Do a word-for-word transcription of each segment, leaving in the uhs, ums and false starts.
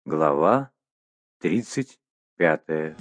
Глава тридцать пятая.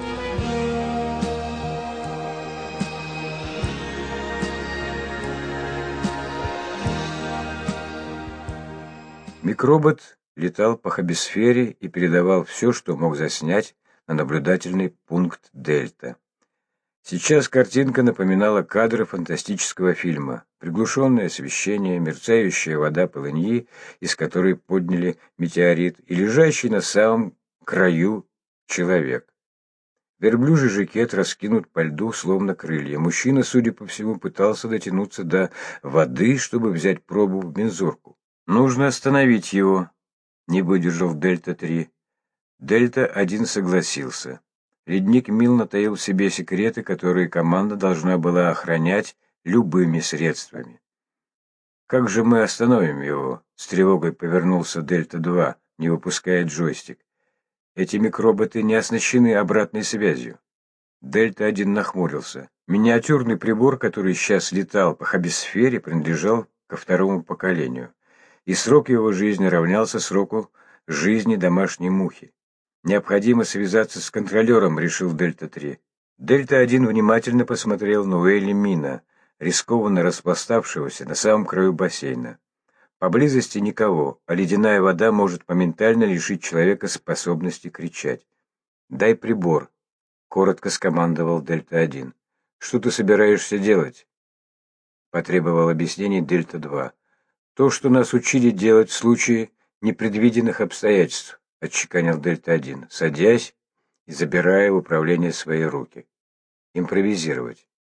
Микробот летал по хабисфере и передавал все, что мог заснять на наблюдательный пункт Дельта. Сейчас картинка напоминала кадры фантастического фильма. Приглушенное освещение, мерцающая вода полыньи, из которой подняли метеорит, и лежащий на самом краю человек. Верблюжий жакет раскинут по льду, словно крылья. Мужчина, судя по всему, пытался дотянуться до воды, чтобы взять пробу в мензурку. «Нужно остановить его», — не выдержал Дельта-три. Дельта-один согласился. Ледник Милна таил в себе секреты, которые команда должна была охранять любыми средствами. «Как же мы остановим его?» — с тревогой повернулся Дельта-два, не выпуская джойстик. «Эти микроботы не оснащены обратной связью». Дельта-один нахмурился. Миниатюрный прибор, который сейчас летал по хабисфере, принадлежал ко второму поколению, и срок его жизни равнялся сроку жизни домашней мухи. «Необходимо связаться с контролером», — решил Дельта-три. Дельта-один внимательно посмотрел на Уэйли Мина, рискованно распластавшегося на самом краю бассейна. Поблизости никого, а ледяная вода может моментально лишить человека способности кричать. «Дай прибор», — коротко скомандовал Дельта-один. «Что ты собираешься делать?» — потребовал объяснений Дельта-два. «То, что нас учили делать в случае непредвиденных обстоятельств», — отчеканил Дельта-один, садясь и забирая в управление свои руки. «Импровизировать».